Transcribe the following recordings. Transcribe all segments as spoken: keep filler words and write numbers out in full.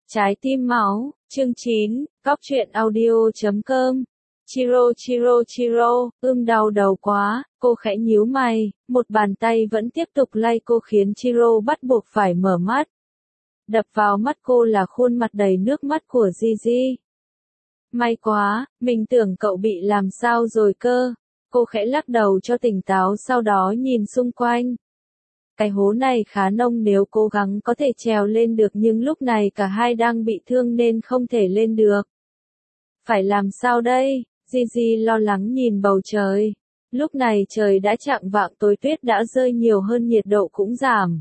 Trái tim máu, chương chín, Cóc truyện audio chấm com. Chiro Chiro Chiro, ưm đau đầu quá, cô khẽ nhíu mày, một bàn tay vẫn tiếp tục lay cô khiến Chiro bắt buộc phải mở mắt. Đập vào mắt cô là khuôn mặt đầy nước mắt của Gigi. May quá, mình tưởng cậu bị làm sao rồi cơ. Cô khẽ lắc đầu cho tỉnh táo sau đó nhìn xung quanh. Cái hố này khá nông, nếu cố gắng có thể trèo lên được, nhưng lúc này cả hai đang bị thương nên không thể lên được. Phải làm sao đây? Gigi lo lắng nhìn bầu trời. Lúc này trời đã chạng vạng tối, tuyết đã rơi nhiều hơn, nhiệt độ cũng giảm.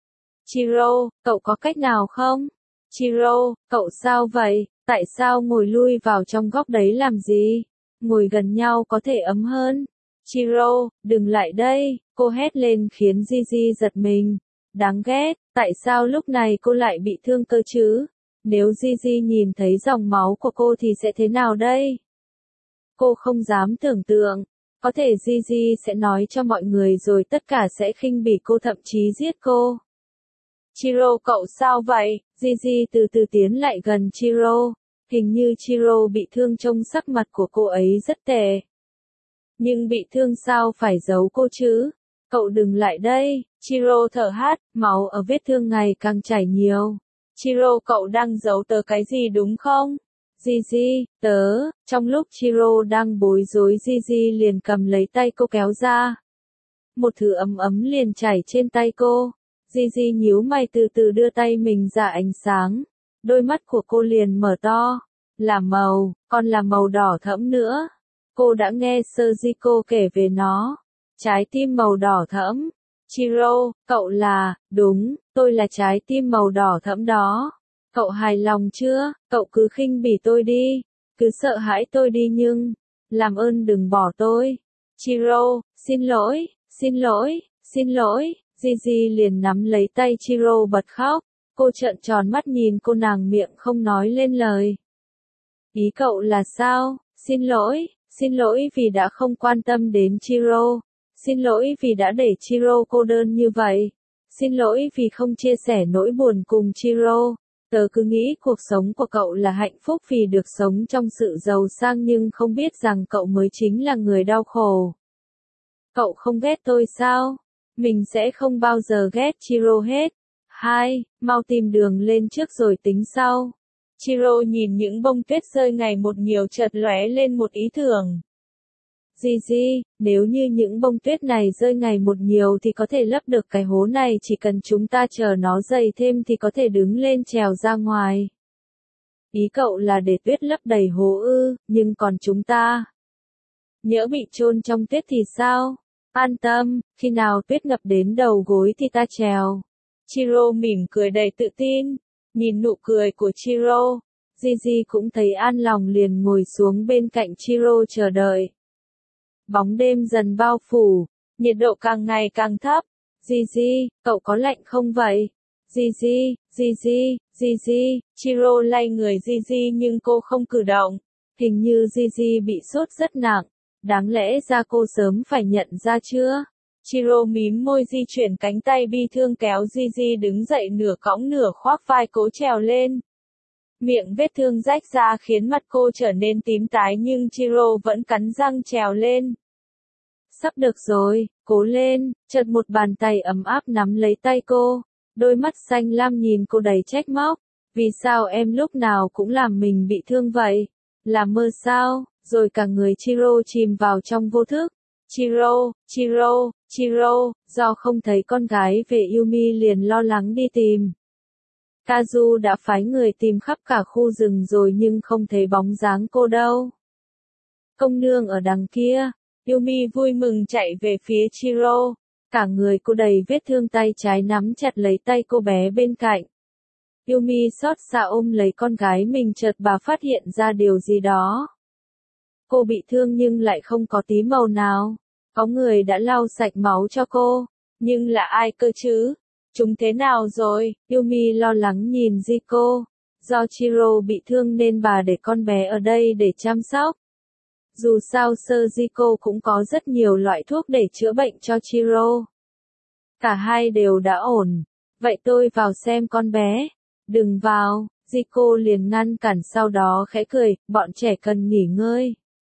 Chiro, cậu có cách nào không? Chiro, cậu sao vậy? Tại sao ngồi lui vào trong góc đấy làm gì? Ngồi gần nhau có thể ấm hơn. Chiro, đừng lại đây, cô hét lên khiến Gigi giật mình. Đáng ghét, tại sao lúc này cô lại bị thương cơ chứ? Nếu Gigi nhìn thấy dòng máu của cô thì sẽ thế nào đây? Cô không dám tưởng tượng. Có thể Gigi sẽ nói cho mọi người rồi tất cả sẽ khinh bỉ cô, thậm chí giết cô. Chiro, cậu sao vậy? Gigi từ từ tiến lại gần Chiro. Hình như Chiro bị thương, trông sắc mặt của cô ấy rất tệ. Nhưng bị thương sao phải giấu cô chứ? Cậu đừng lại đây. Chiro thở hắt, máu ở vết thương ngày càng chảy nhiều. Chiro, cậu đang giấu tớ cái gì đúng không? Gigi, tớ, trong lúc Chiro đang bối rối, Gigi liền cầm lấy tay cô kéo ra. Một thứ ấm ấm liền chảy trên tay cô. Gigi nhíu mày từ từ đưa tay mình ra ánh sáng. Đôi mắt của cô liền mở to. Là màu, còn là màu đỏ thẫm nữa. Cô đã nghe Sergio kể về nó. Trái tim màu đỏ thẫm. Chiro, cậu là, đúng, tôi là trái tim màu đỏ thẫm đó. Cậu hài lòng chưa? Cậu cứ khinh bỉ tôi đi. Cứ sợ hãi tôi đi nhưng, làm ơn đừng bỏ tôi. Chiro, xin lỗi, xin lỗi, xin lỗi. Gigi liền nắm lấy tay Chiro bật khóc. Cô trợn tròn mắt nhìn cô, nàng miệng không nói lên lời. Ý cậu là sao? Xin lỗi, xin lỗi vì đã không quan tâm đến Chiro. Xin lỗi vì đã để Chiro cô đơn như vậy. Xin lỗi vì không chia sẻ nỗi buồn cùng Chiro. Tớ cứ nghĩ cuộc sống của cậu là hạnh phúc vì được sống trong sự giàu sang, nhưng không biết rằng cậu mới chính là người đau khổ. Cậu không ghét tôi sao? Mình sẽ không bao giờ ghét Chiro hết. Hai, mau tìm đường lên trước rồi tính sau. Chiro nhìn những bông tuyết rơi ngày một nhiều, chợt lóe lên một ý tưởng. Gigi, nếu như những bông tuyết này rơi ngày một nhiều thì có thể lấp được cái hố này, chỉ cần chúng ta chờ nó dày thêm thì có thể đứng lên trèo ra ngoài. Ý cậu là để tuyết lấp đầy hố ư, nhưng còn chúng ta? Nhỡ bị chôn trong tuyết thì sao? An tâm, khi nào tuyết ngập đến đầu gối thì ta trèo. Chiro mỉm cười đầy tự tin. Nhìn nụ cười của Chiro, Gigi cũng thấy an lòng, liền ngồi xuống bên cạnh Chiro chờ đợi. Bóng đêm dần bao phủ, nhiệt độ càng ngày càng thấp. Gigi, cậu có lạnh không vậy? Gigi, Gigi, Gigi, Chiro lay người Gigi nhưng cô không cử động. Hình như Gigi bị sốt rất nặng. Đáng lẽ ra cô sớm phải nhận ra chưa? Chiro mím môi di chuyển cánh tay bi thương kéo Gigi đứng dậy, nửa cõng nửa khoác vai cố trèo lên. Miệng vết thương rách ra khiến mặt cô trở nên tím tái, nhưng Chiro vẫn cắn răng trèo lên. Sắp được rồi, cố lên. Chợt một bàn tay ấm áp nắm lấy tay cô. Đôi mắt xanh lam nhìn cô đầy trách móc. Vì sao em lúc nào cũng làm mình bị thương vậy? Là mơ sao? Rồi cả người Chiro chìm vào trong vô thức. Chiro, Chiro, Chiro, do không thấy con gái về, Yumi liền lo lắng đi tìm. Kazu đã phái người tìm khắp cả khu rừng rồi nhưng không thấy bóng dáng cô đâu. Công nương ở đằng kia. Yumi vui mừng chạy về phía Chiro. Cả người cô đầy vết thương, tay trái nắm chặt lấy tay cô bé bên cạnh. Yumi xót xa ôm lấy con gái mình, chợt bà phát hiện ra điều gì đó. Cô bị thương nhưng lại không có tí màu nào. Có người đã lau sạch máu cho cô. Nhưng là ai cơ chứ? Chúng thế nào rồi? Yumi lo lắng nhìn Ziko. Do Chiro bị thương nên bà để con bé ở đây để chăm sóc. Dù sao Sergio cũng có rất nhiều loại thuốc để chữa bệnh cho Chiro. Cả hai đều đã ổn. Vậy tôi vào xem con bé. Đừng vào. Zico liền ngăn cản sau đó khẽ cười, bọn trẻ cần nghỉ ngơi.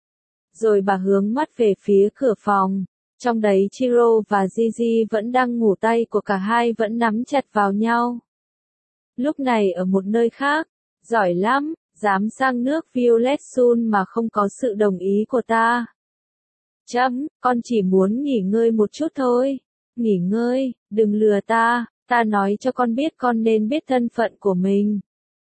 Rồi bà hướng mắt về phía cửa phòng. Trong đấy Chiro và Gigi vẫn đang ngủ, tay của cả hai vẫn nắm chặt vào nhau. Lúc này ở một nơi khác, giỏi lắm, dám sang nước Violet Sun mà không có sự đồng ý của ta. Chấm, con chỉ muốn nghỉ ngơi một chút thôi. Nghỉ ngơi, đừng lừa ta, ta nói cho con biết con nên biết thân phận của mình.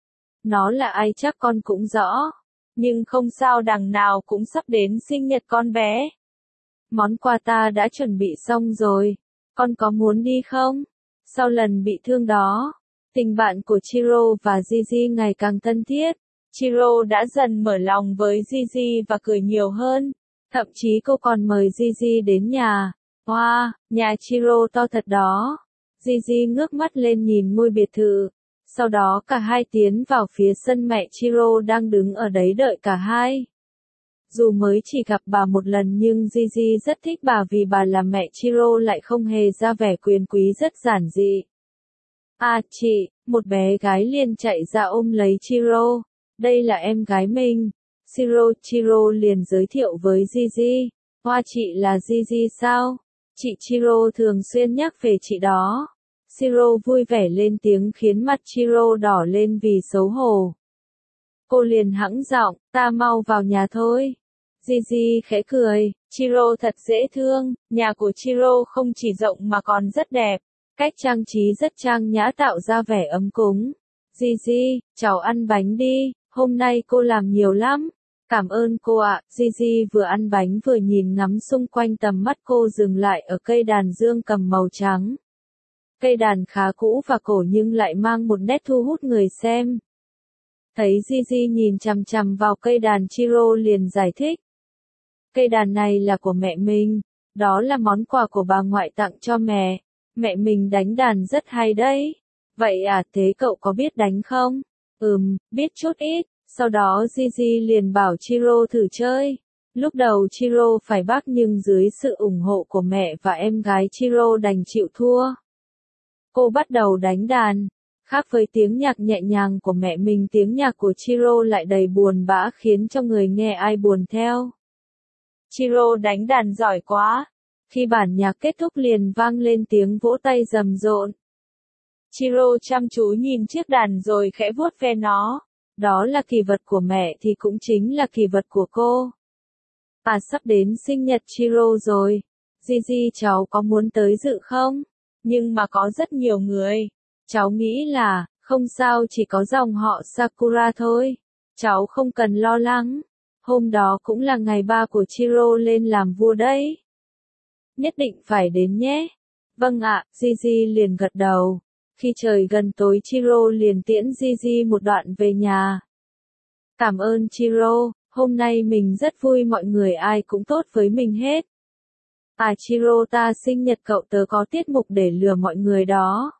Nó là ai chắc con cũng rõ. Nhưng không sao, đằng nào cũng sắp đến sinh nhật con bé. Món quà ta đã chuẩn bị xong rồi. Con có muốn đi không? Sau lần bị thương đó, tình bạn của Chiro và Gigi ngày càng thân thiết. Chiro đã dần mở lòng với Gigi và cười nhiều hơn. Thậm chí cô còn mời Gigi đến nhà. Wow, nhà Chiro to thật đó. Gigi ngước mắt lên nhìn ngôi biệt thự. Sau đó cả hai tiến vào phía sân, mẹ Chiro đang đứng ở đấy đợi cả hai. Dù mới chỉ gặp bà một lần nhưng Gigi rất thích bà vì bà là mẹ Chiro lại không hề ra vẻ quyền quý, rất giản dị. À chị, một bé gái liền chạy ra ôm lấy Chiro. Đây là em gái mình. Chiro, Chiro liền giới thiệu với Gigi. Hoa, chị là Gigi sao? Chị Chiro thường xuyên nhắc về chị đó. Chiro vui vẻ lên tiếng khiến mặt Chiro đỏ lên vì xấu hổ. Cô liền hãng giọng, ta mau vào nhà thôi. Gigi khẽ cười, Chiro thật dễ thương, nhà của Chiro không chỉ rộng mà còn rất đẹp. Cách trang trí rất trang nhã tạo ra vẻ ấm cúng. Gigi, cháu ăn bánh đi, hôm nay cô làm nhiều lắm. Cảm ơn cô ạ. Gigi vừa ăn bánh vừa nhìn ngắm xung quanh, tầm mắt cô dừng lại ở cây đàn dương cầm màu trắng. Cây đàn khá cũ và cổ nhưng lại mang một nét thu hút người xem. Thấy Gigi nhìn chằm chằm vào cây đàn, Chiro liền giải thích. Cây đàn này là của mẹ mình, đó là món quà của bà ngoại tặng cho mẹ. Mẹ mình đánh đàn rất hay đấy. Vậy à, thế cậu có biết đánh không? Ừm, biết chút ít. Sau đó Gigi liền bảo Chiro thử chơi. Lúc đầu Chiro phải bác nhưng dưới sự ủng hộ của mẹ và em gái Chiro đành chịu thua. Cô bắt đầu đánh đàn. Khác với tiếng nhạc nhẹ nhàng của mẹ mình, tiếng nhạc của Chiro lại đầy buồn bã khiến cho người nghe ai buồn theo. Chiro đánh đàn giỏi quá. Khi bản nhạc kết thúc liền vang lên tiếng vỗ tay rầm rộn. Chiro chăm chú nhìn chiếc đàn rồi khẽ vuốt ve nó. Đó là kỷ vật của mẹ thì cũng chính là kỷ vật của cô. À, sắp đến sinh nhật Chiro rồi. Gigi, cháu có muốn tới dự không? Nhưng mà có rất nhiều người. Cháu nghĩ là, không sao, chỉ có dòng họ Sakura thôi. Cháu không cần lo lắng. Hôm đó cũng là ngày ba của Chiro lên làm vua đấy. Nhất định phải đến nhé. Vâng ạ, Gigi liền gật đầu. Khi trời gần tối, Chiro liền tiễn Gigi một đoạn về nhà. Cảm ơn Chiro, hôm nay mình rất vui, mọi người ai cũng tốt với mình hết. À Chiro, ta sinh nhật cậu tớ có tiết mục để lừa mọi người đó.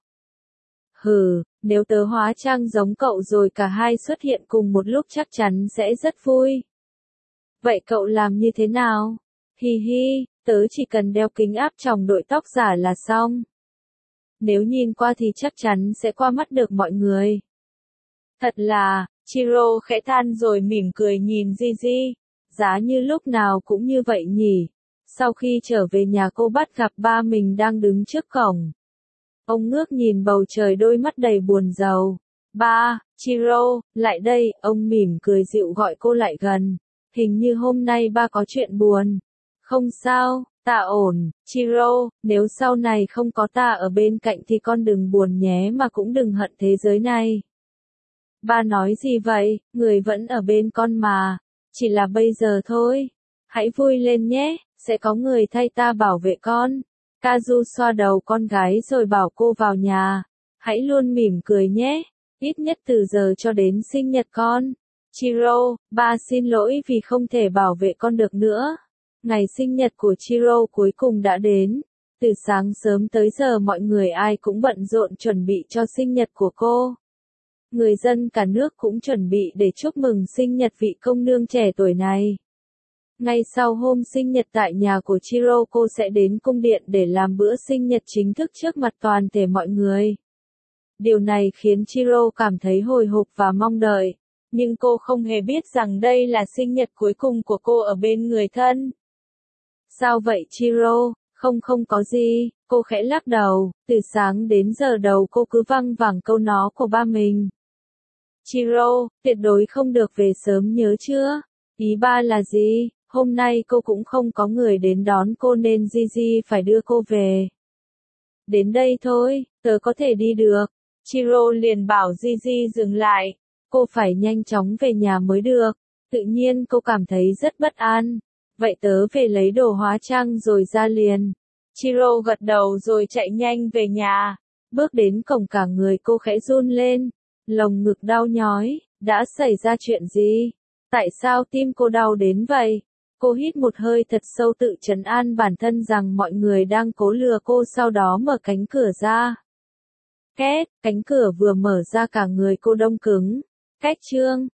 Hừ, nếu tớ hóa trang giống cậu rồi cả hai xuất hiện cùng một lúc chắc chắn sẽ rất vui. Vậy cậu làm như thế nào? Hi hi, tớ chỉ cần đeo kính áp tròng đội tóc giả là xong. Nếu nhìn qua thì chắc chắn sẽ qua mắt được mọi người. Thật là, Chiro khẽ than rồi mỉm cười nhìn Gigi. Giá như lúc nào cũng như vậy nhỉ. Sau khi trở về nhà, cô bắt gặp ba mình đang đứng trước cổng. Ông ngước nhìn bầu trời, đôi mắt đầy buồn rầu. Ba, Chiro, lại đây, ông mỉm cười dịu gọi cô lại gần. Hình như hôm nay ba có chuyện buồn. Không sao, ta ổn, Chiro, nếu sau này không có ta ở bên cạnh thì con đừng buồn nhé, mà cũng đừng hận thế giới này. Ba nói gì vậy, người vẫn ở bên con mà, chỉ là bây giờ thôi. Hãy vui lên nhé, sẽ có người thay ta bảo vệ con. Kazu xoa đầu con gái rồi bảo cô vào nhà. Hãy luôn mỉm cười nhé, ít nhất từ giờ cho đến sinh nhật con. Chiro, ba xin lỗi vì không thể bảo vệ con được nữa. Ngày sinh nhật của Chiro cuối cùng đã đến. Từ sáng sớm tới giờ mọi người ai cũng bận rộn chuẩn bị cho sinh nhật của cô. Người dân cả nước cũng chuẩn bị để chúc mừng sinh nhật vị công nương trẻ tuổi này. Ngay sau hôm sinh nhật tại nhà của Chiro, cô sẽ đến cung điện để làm bữa sinh nhật chính thức trước mặt toàn thể mọi người. Điều này khiến Chiro cảm thấy hồi hộp và mong đợi. Nhưng cô không hề biết rằng đây là sinh nhật cuối cùng của cô ở bên người thân. Sao vậy Chiro? Không không có gì, cô khẽ lắc đầu, từ sáng đến giờ đầu cô cứ văng vẳng câu nó của ba mình. Chiro, tuyệt đối không được về sớm nhớ chưa? Ý ba là gì? Hôm nay cô cũng không có người đến đón cô nên Gigi phải đưa cô về. Đến đây thôi, tớ có thể đi được. Chiro liền bảo Gigi dừng lại. Cô phải nhanh chóng về nhà mới được. Tự nhiên cô cảm thấy rất bất an. Vậy tớ về lấy đồ hóa trang rồi ra liền. Chiro gật đầu rồi chạy nhanh về nhà. Bước đến cổng cả người cô khẽ run lên. Lồng ngực đau nhói. Đã xảy ra chuyện gì? Tại sao tim cô đau đến vậy? Cô hít một hơi thật sâu tự trấn an bản thân rằng mọi người đang cố lừa cô, sau đó mở cánh cửa ra. Két, cánh cửa vừa mở ra cả người cô đông cứng. Cách chương